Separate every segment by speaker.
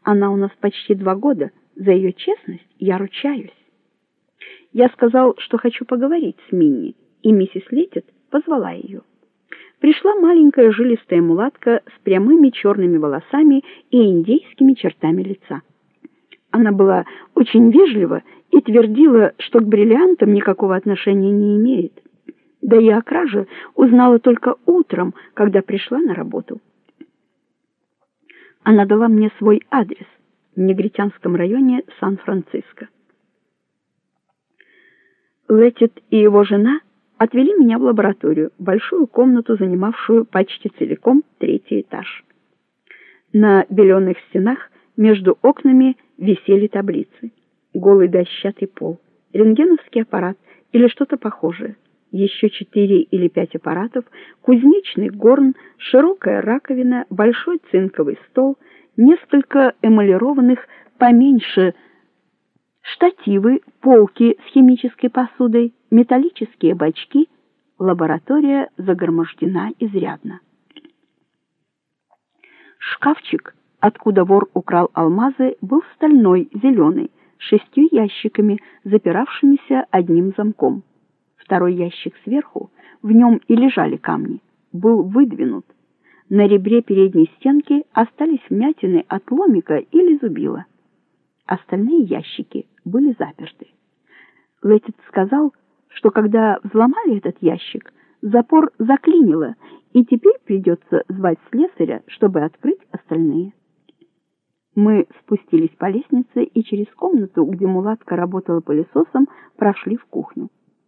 Speaker 1: Она у нас почти 2 года. За ее честность я ручаюсь. Я сказал, что хочу поговорить с Минни, и миссис Леттит позвала ее. Пришла маленькая жилистая мулатка с прямыми черными волосами и индейскими чертами лица. Она была очень вежлива и твердила, что к бриллиантам никакого отношения не имеет. Да и о краже узнала только утром, когда пришла на работу. Она дала мне свой адрес в негритянском районе Сан-Франциско. Леттит и его жена отвели меня в лабораторию, большую комнату, занимавшую почти целиком 3-й этаж. На беленых стенах между окнами висели таблицы: голый дощатый пол, рентгеновский аппарат или что-то похожее, еще 4 или 5 аппаратов, кузнечный горн, широкая раковина, большой цинковый стол, несколько эмалированных поменьше штативы, полки с химической посудой, металлические бачки. Лаборатория загромождена изрядно. Шкафчик, откуда вор украл алмазы, был стальной, зеленый, с 6 ящиками, запиравшимися одним замком. Второй ящик сверху, в нем и лежали камни, был выдвинут. На ребре передней стенки остались вмятины от ломика или зубила. Остальные ящики были заперты. Леттит сказал, что когда взломали этот ящик, запор заклинило, и теперь придется звать слесаря, чтобы открыть остальные. Мы спустились по лестнице и через комнату, где мулатка работала пылесосом, прошли в кухню.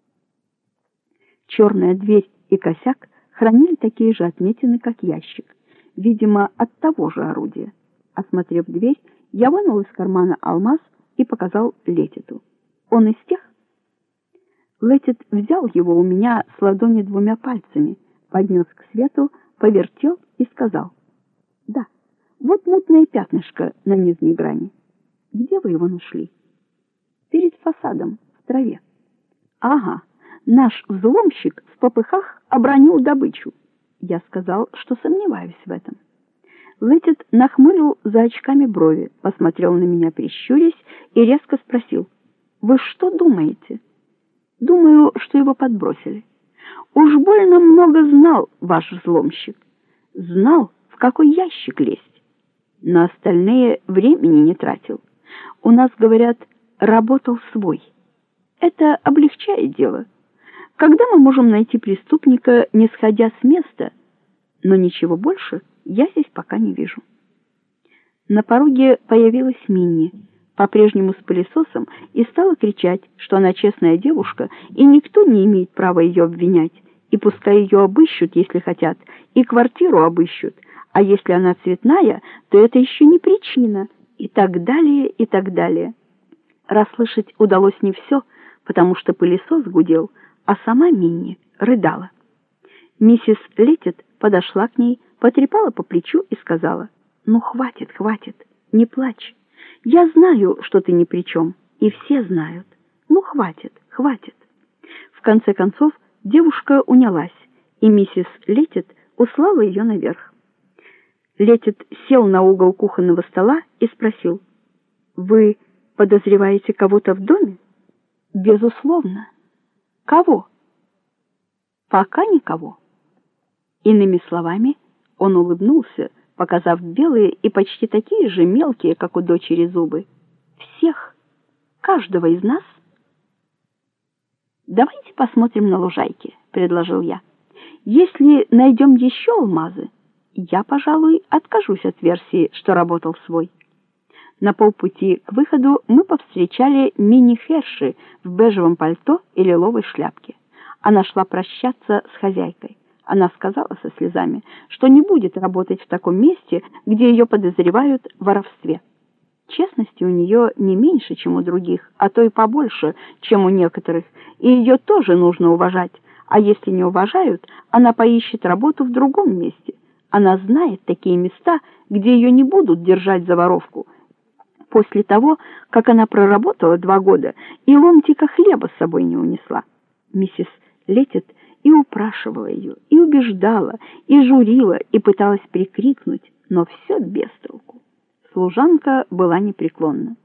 Speaker 1: Черная дверь и косяк хранили такие же отметины, как ящик, видимо, от того же орудия. Осмотрев дверь, я вынул из кармана алмаз и показал Леттиту. Он из тех? Леттит взял его у меня с ладони 2 пальцами, поднес к свету, повертел и сказал: «Да, вот мутное пятнышко на нижней грани. Где вы его нашли?» «Перед фасадом, в траве». «Ага, наш взломщик в попыхах обронил добычу». Я сказал, что сомневаюсь в этом. Леттит нахмурил за очками брови, посмотрел на меня, прищурясь, и резко спросил: «Вы что думаете?» «Думаю, что его подбросили. Уж больно много знал ваш взломщик. Знал, в какой ящик лезть. На остальные времени не тратил. У нас, говорят, работал свой. Это облегчает дело. Когда мы можем найти преступника, не сходя с места? Но ничего больше я здесь пока не вижу». На пороге появилась Минни, по-прежнему с пылесосом, и стала кричать, что она честная девушка, и никто не имеет права ее обвинять, и пускай ее обыщут, если хотят, и квартиру обыщут, а если она цветная, то это еще не причина, и так далее, и так далее. Расслышать удалось не все, потому что пылесос гудел, а сама Минни рыдала. Миссис Леттит подошла к ней, потрепала по плечу и сказала: «Ну, хватит, хватит, не плачь. Я знаю, что ты ни при чем, и все знают. Ну, хватит, хватит». В конце концов девушка унялась, и миссис Леттит услала ее наверх. Леттит сел на угол кухонного стола и спросил: «Вы подозреваете кого-то в доме?» «Безусловно». «Кого?» «Пока никого». Иными словами, он улыбнулся, показав белые и почти такие же мелкие, как у дочери, зубы. «Всех, каждого из нас?» «Давайте посмотрим на лужайке», — предложил я. «Если найдем еще алмазы, я, пожалуй, откажусь от версии, что работал свой». На полпути к выходу мы повстречали Минни Херши в бежевом пальто и лиловой шляпке. Она шла прощаться с хозяйкой. Она сказала со слезами, что не будет работать в таком месте, где ее подозревают в воровстве. Честности у нее не меньше, чем у других, а то и побольше, чем у некоторых, и ее тоже нужно уважать. А если не уважают, она поищет работу в другом месте. Она знает такие места, где ее не будут держать за воровку. После того, как она проработала 2 года и ломтика хлеба с собой не унесла. Миссис Леттит и упрашивала ее, и убеждала, и журила, и пыталась прикрикнуть, но все без толку. Служанка была непреклонна.